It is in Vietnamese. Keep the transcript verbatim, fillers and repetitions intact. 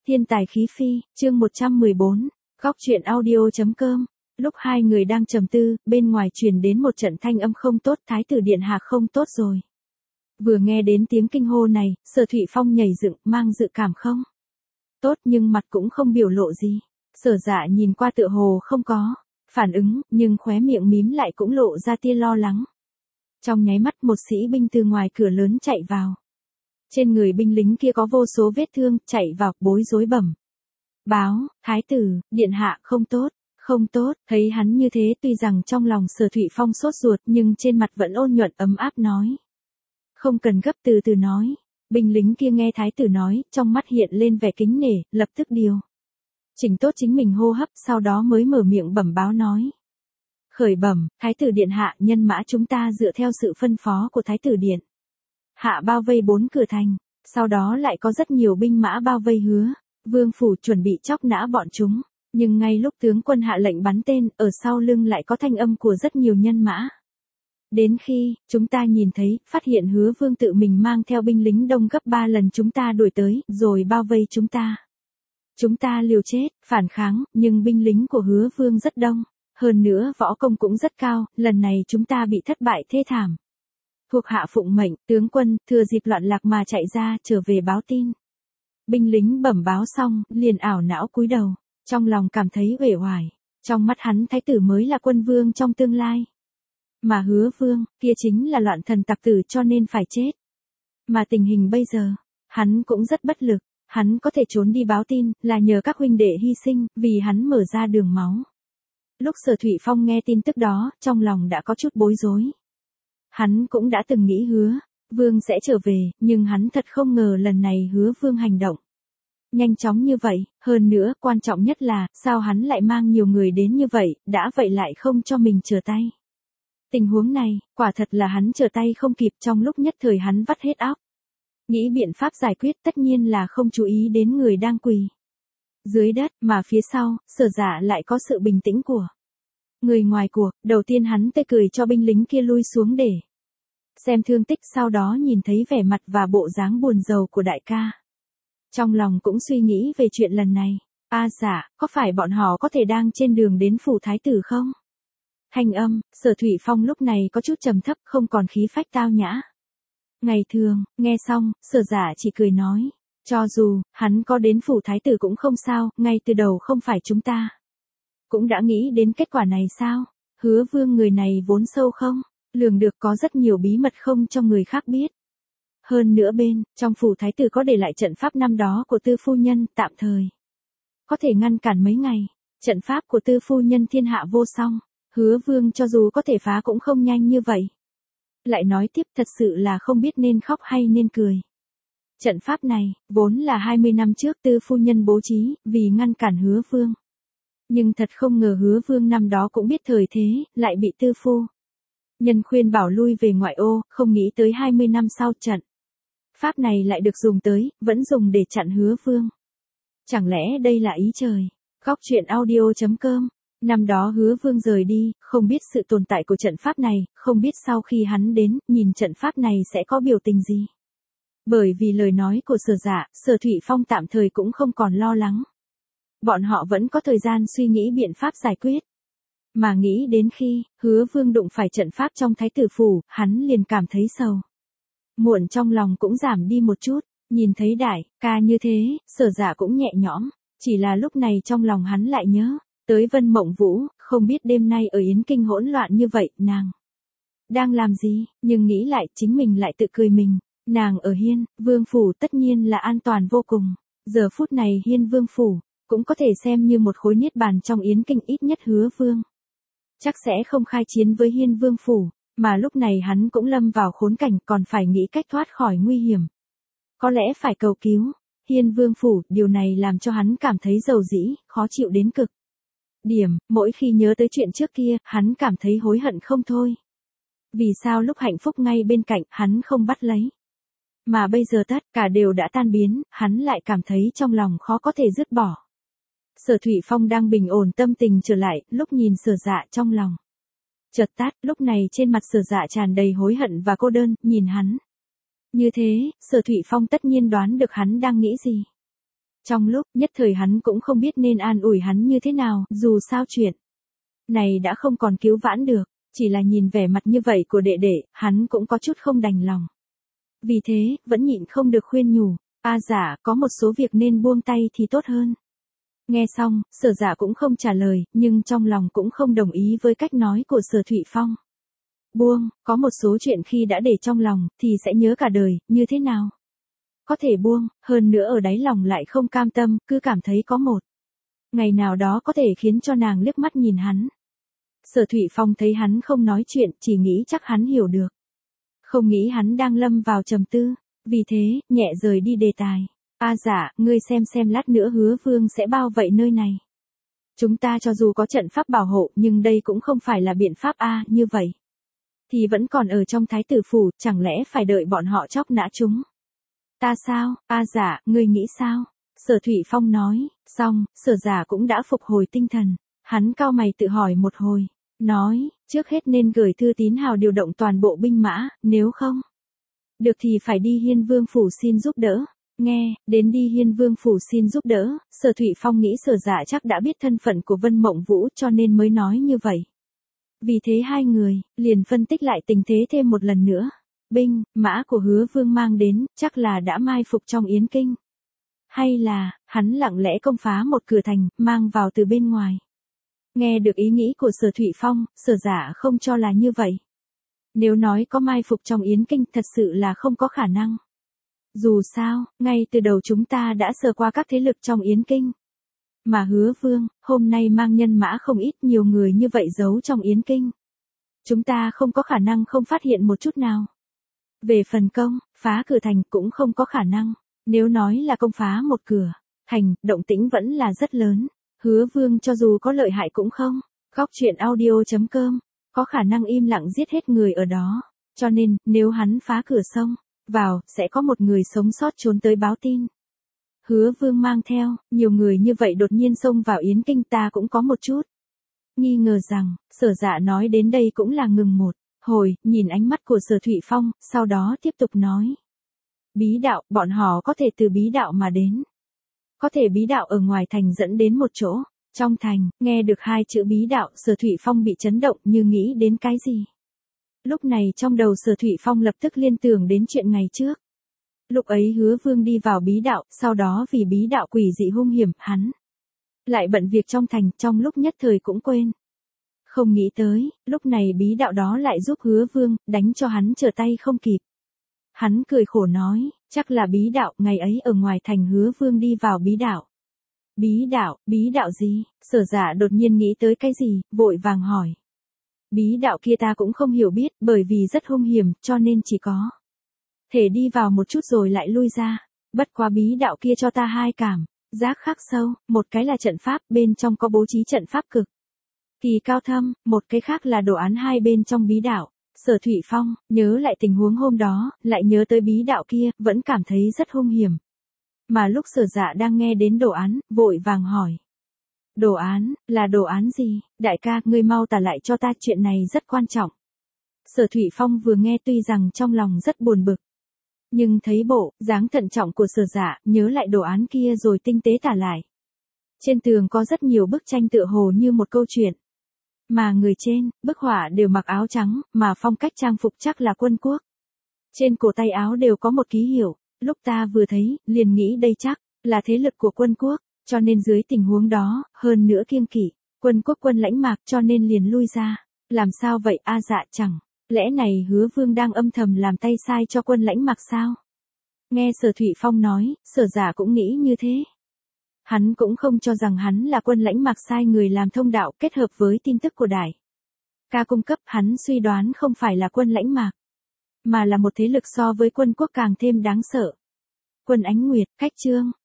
Thiên tài khí phi, chương một trăm mười bốn, góc truyện audio.com. Lúc hai người đang trầm tư, bên ngoài truyền đến một trận thanh âm không tốt, thái tử điện hạ không tốt rồi. Vừa nghe đến tiếng kinh hô này, Sở Thụy Phong nhảy dựng, mang dự cảm không tốt nhưng mặt cũng không biểu lộ gì. Sở Dạ nhìn qua tựa hồ không có phản ứng, nhưng khóe miệng mím lại cũng lộ ra tia lo lắng. Trong nháy mắt một sĩ binh từ ngoài cửa lớn chạy vào. Trên người binh lính kia có vô số vết thương, chạy vào, bối rối bẩm. Báo, thái tử, điện hạ không tốt, không tốt, thấy hắn như thế tuy rằng trong lòng Sở Thụy Phong sốt ruột nhưng trên mặt vẫn ôn nhuận ấm áp nói. Không cần gấp, từ từ nói. Binh lính kia nghe thái tử nói, trong mắt hiện lên vẻ kính nể, lập tức điều chỉnh tốt chính mình hô hấp, sau đó mới mở miệng bẩm báo nói. Khởi bẩm, thái tử điện hạ, nhân mã chúng ta dựa theo sự phân phó của thái tử điện hạ bao vây bốn cửa thành, sau đó lại có rất nhiều binh mã bao vây Hứa Vương phủ chuẩn bị chóc nã bọn chúng, nhưng ngay lúc tướng quân hạ lệnh bắn tên, ở sau lưng lại có thanh âm của rất nhiều nhân mã. Đến khi chúng ta nhìn thấy, phát hiện Hứa Vương tự mình mang theo binh lính đông gấp ba lần chúng ta đuổi tới, rồi bao vây chúng ta. Chúng ta liều chết, phản kháng, nhưng binh lính của Hứa Vương rất đông, hơn nữa võ công cũng rất cao, lần này chúng ta bị thất bại thê thảm. Thuộc hạ phụng mệnh, tướng quân, thừa dịp loạn lạc mà chạy ra, trở về báo tin. Binh lính bẩm báo xong, liền ảo não cúi đầu, trong lòng cảm thấy uể oải. Trong mắt hắn thái tử mới là quân vương trong tương lai. Mà Hứa Vương, kia chính là loạn thần tặc tử cho nên phải chết. Mà tình hình bây giờ, hắn cũng rất bất lực, hắn có thể trốn đi báo tin, là nhờ các huynh đệ hy sinh, vì hắn mở ra đường máu. Lúc Sở Thụy Phong nghe tin tức đó, trong lòng đã có chút bối rối. Hắn cũng đã từng nghĩ Hứa Vương sẽ trở về, nhưng hắn thật không ngờ lần này Hứa Vương hành động nhanh chóng như vậy, hơn nữa, quan trọng nhất là, sao hắn lại mang nhiều người đến như vậy, đã vậy lại không cho mình trở tay. Tình huống này, quả thật là hắn trở tay không kịp, trong lúc nhất thời hắn vắt hết óc. Nghĩ biện pháp giải quyết, tất nhiên là không chú ý đến người đang quỳ dưới đất, mà phía sau, Sở Dạ lại có sự bình tĩnh của người ngoài cuộc. Đầu tiên hắn tê cười cho binh lính kia lui xuống để xem thương tích, sau đó nhìn thấy vẻ mặt và bộ dáng buồn rầu của đại ca. Trong lòng cũng suy nghĩ về chuyện lần này. A à, dạ, có phải bọn họ có thể đang trên đường đến phủ thái tử không? Thanh âm, Sở Thụy Phong lúc này có chút trầm thấp, không còn khí phách tao nhã. Ngày thường, nghe xong, Sở Dạ chỉ cười nói. Cho dù, hắn có đến phủ thái tử cũng không sao, ngay từ đầu không phải chúng ta cũng đã nghĩ đến kết quả này sao? Hứa Vương người này vốn sâu không lường được, có rất nhiều bí mật không cho người khác biết. Hơn nữa bên, trong phủ thái tử có để lại trận pháp năm đó của Tư phu nhân, tạm thời có thể ngăn cản mấy ngày. Trận pháp của Tư phu nhân thiên hạ vô song, Hứa Vương cho dù có thể phá cũng không nhanh như vậy. Lại nói tiếp, thật sự là không biết nên khóc hay nên cười. Trận pháp này, vốn là hai mươi năm trước Tư phu nhân bố trí, vì ngăn cản Hứa Vương. Nhưng thật không ngờ Hứa Vương năm đó cũng biết thời thế, lại bị Tư phu nhân khuyên bảo lui về ngoại ô, không nghĩ tới hai mươi năm sau trận pháp này lại được dùng tới, vẫn dùng để chặn Hứa Vương. Chẳng lẽ đây là ý trời? Góc truyện audio.com. Năm đó Hứa Vương rời đi, không biết sự tồn tại của trận pháp này, không biết sau khi hắn đến, nhìn trận pháp này sẽ có biểu tình gì. Bởi vì lời nói của Sở Dạ, Sở Thụy Phong tạm thời cũng không còn lo lắng. Bọn họ vẫn có thời gian suy nghĩ biện pháp giải quyết. Mà nghĩ đến khi, Hứa Vương đụng phải trận pháp trong thái tử phủ, hắn liền cảm thấy sầu muộn, trong lòng cũng giảm đi một chút. Nhìn thấy đại ca như thế, Sở Dạ cũng nhẹ nhõm. Chỉ là lúc này trong lòng hắn lại nhớ tới Vân Mộng Vũ, không biết đêm nay ở Yến Kinh hỗn loạn như vậy, nàng đang làm gì, nhưng nghĩ lại, chính mình lại tự cười mình. Nàng ở Hiên Vương phủ tất nhiên là an toàn vô cùng. Giờ phút này Hiên Vương phủ cũng có thể xem như một khối niết bàn trong Yến Kinh, ít nhất Hứa Vương chắc sẽ không khai chiến với Hiên Vương phủ, mà lúc này hắn cũng lâm vào khốn cảnh, còn phải nghĩ cách thoát khỏi nguy hiểm. Có lẽ phải cầu cứu Hiên Vương phủ, điều này làm cho hắn cảm thấy dầu dĩ, khó chịu đến cực điểm. Mỗi khi nhớ tới chuyện trước kia, hắn cảm thấy hối hận không thôi. Vì sao lúc hạnh phúc ngay bên cạnh, hắn không bắt lấy, mà bây giờ tất cả đều đã tan biến, hắn lại cảm thấy trong lòng khó có thể dứt bỏ. Sở Thụy Phong đang bình ổn tâm tình trở lại, lúc nhìn Sở Dạ trong lòng chợt tắt, lúc này trên mặt Sở Dạ tràn đầy hối hận và cô đơn, nhìn hắn như thế, Sở Thụy Phong tất nhiên đoán được hắn đang nghĩ gì. Trong lúc nhất thời hắn cũng không biết nên an ủi hắn như thế nào, dù sao chuyện này đã không còn cứu vãn được, chỉ là nhìn vẻ mặt như vậy của đệ đệ, hắn cũng có chút không đành lòng. Vì thế, vẫn nhịn không được khuyên nhủ, a dạ, có một số việc nên buông tay thì tốt hơn. Nghe xong, Sở Dạ cũng không trả lời, nhưng trong lòng cũng không đồng ý với cách nói của Sở Thụy Phong. Buông, có một số chuyện khi đã để trong lòng, thì sẽ nhớ cả đời, như thế nào? Có thể buông, hơn nữa ở đáy lòng lại không cam tâm, cứ cảm thấy có một ngày nào đó có thể khiến cho nàng liếc mắt nhìn hắn. Sở Thụy Phong thấy hắn không nói chuyện, chỉ nghĩ chắc hắn hiểu được. Không nghĩ hắn đang lâm vào trầm tư, vì thế, nhẹ rời đi đề tài. A dạ, ngươi xem xem lát nữa Hứa Vương sẽ bao vây nơi này. Chúng ta cho dù có trận pháp bảo hộ, nhưng đây cũng không phải là biện pháp a, như vậy thì vẫn còn ở trong thái tử phủ, chẳng lẽ phải đợi bọn họ chóc nã chúng? Ta sao, a dạ, ngươi nghĩ sao? Sở Thụy Phong nói, xong, Sở Dạ cũng đã phục hồi tinh thần. Hắn cau mày tự hỏi một hồi, nói, trước hết nên gửi thư tín hào điều động toàn bộ binh mã, nếu không được thì phải đi Hiên Vương phủ xin giúp đỡ. Nghe, đến đi Hiên Vương phủ xin giúp đỡ, Sở Thụy Phong nghĩ Sở Dạ chắc đã biết thân phận của Vân Mộng Vũ cho nên mới nói như vậy. Vì thế hai người, liền phân tích lại tình thế thêm một lần nữa. Binh, mã của Hứa Vương mang đến, chắc là đã mai phục trong Yến Kinh. Hay là, hắn lặng lẽ công phá một cửa thành, mang vào từ bên ngoài. Nghe được ý nghĩ của Sở Thụy Phong, Sở Dạ không cho là như vậy. Nếu nói có mai phục trong Yến Kinh, thật sự là không có khả năng. Dù sao, ngay từ đầu chúng ta đã sờ qua các thế lực trong Yến Kinh. Mà Hứa Vương, hôm nay mang nhân mã không ít, nhiều người như vậy giấu trong Yến Kinh. Chúng ta không có khả năng không phát hiện một chút nào. Về phần công, phá cửa thành cũng không có khả năng. Nếu nói là công phá một cửa thành, động tĩnh vẫn là rất lớn. Hứa Vương cho dù có lợi hại cũng không. Góc truyện audio chấm com, có khả năng im lặng giết hết người ở đó. Cho nên, nếu hắn phá cửa sông vào, sẽ có một người sống sót trốn tới báo tin. Hứa Vương mang theo, nhiều người như vậy đột nhiên xông vào Yến Kinh, ta cũng có một chút nghi ngờ rằng, Sở Dạ nói đến đây cũng là ngừng một hồi, nhìn ánh mắt của Sở Thụy Phong, sau đó tiếp tục nói. Bí đạo, bọn họ có thể từ bí đạo mà đến. Có thể bí đạo ở ngoài thành dẫn đến một chỗ. Trong thành, nghe được hai chữ bí đạo, Sở Thụy Phong bị chấn động như nghĩ đến cái gì. Lúc này trong đầu Sở Thụy Phong lập tức liên tưởng đến chuyện ngày trước. Lúc ấy Hứa Vương đi vào bí đạo, sau đó vì bí đạo quỷ dị hung hiểm, hắn lại bận việc trong thành, trong lúc nhất thời cũng quên. Không nghĩ tới, lúc này bí đạo đó lại giúp Hứa Vương, đánh cho hắn trở tay không kịp. Hắn cười khổ nói, chắc là bí đạo, ngày ấy ở ngoài thành Hứa Vương đi vào bí đạo. Bí đạo, bí đạo gì? Sở Dạ đột nhiên nghĩ tới cái gì, vội vàng hỏi. Bí đạo kia ta cũng không hiểu biết, bởi vì rất hung hiểm, cho nên chỉ có thể đi vào một chút rồi lại lui ra. Bất quá bí đạo kia cho ta hai cảm giác khắc sâu, một cái là trận pháp, bên trong có bố trí trận pháp cực kỳ cao thâm, một cái khác là đồ án hai bên trong bí đạo. Sở Thụy Phong, nhớ lại tình huống hôm đó, lại nhớ tới bí đạo kia, vẫn cảm thấy rất hung hiểm. Mà lúc Sở Dạ đang nghe đến đồ án, vội vàng hỏi. Đồ án, là đồ án gì? Đại ca, ngươi mau tả lại cho ta, chuyện này rất quan trọng. Sở Thụy Phong vừa nghe tuy rằng trong lòng rất buồn bực. Nhưng thấy bộ, dáng thận trọng của Sở Dạ, nhớ lại đồ án kia rồi tinh tế tả lại. Trên tường có rất nhiều bức tranh tựa hồ như một câu chuyện. Mà người trên, bức họa đều mặc áo trắng, mà phong cách trang phục chắc là quân quốc. Trên cổ tay áo đều có một ký hiệu, lúc ta vừa thấy, liền nghĩ đây chắc là thế lực của quân quốc, cho nên dưới tình huống đó, hơn nữa kiêng kỵ, quân quốc quân lãnh Mạc cho nên liền lui ra. Làm sao vậy a dạ, chẳng lẽ này Hứa Vương đang âm thầm làm tay sai cho quân lãnh Mạc sao? Nghe Sở Thụy Phong nói, Sở Dạ cũng nghĩ như thế. Hắn cũng không cho rằng hắn là quân lãnh Mạc sai người làm thông đạo kết hợp với tin tức của đại ca cung cấp, hắn suy đoán không phải là quân lãnh Mạc, mà là một thế lực so với quân quốc càng thêm đáng sợ. Quân Ánh Nguyệt, Cách Chương,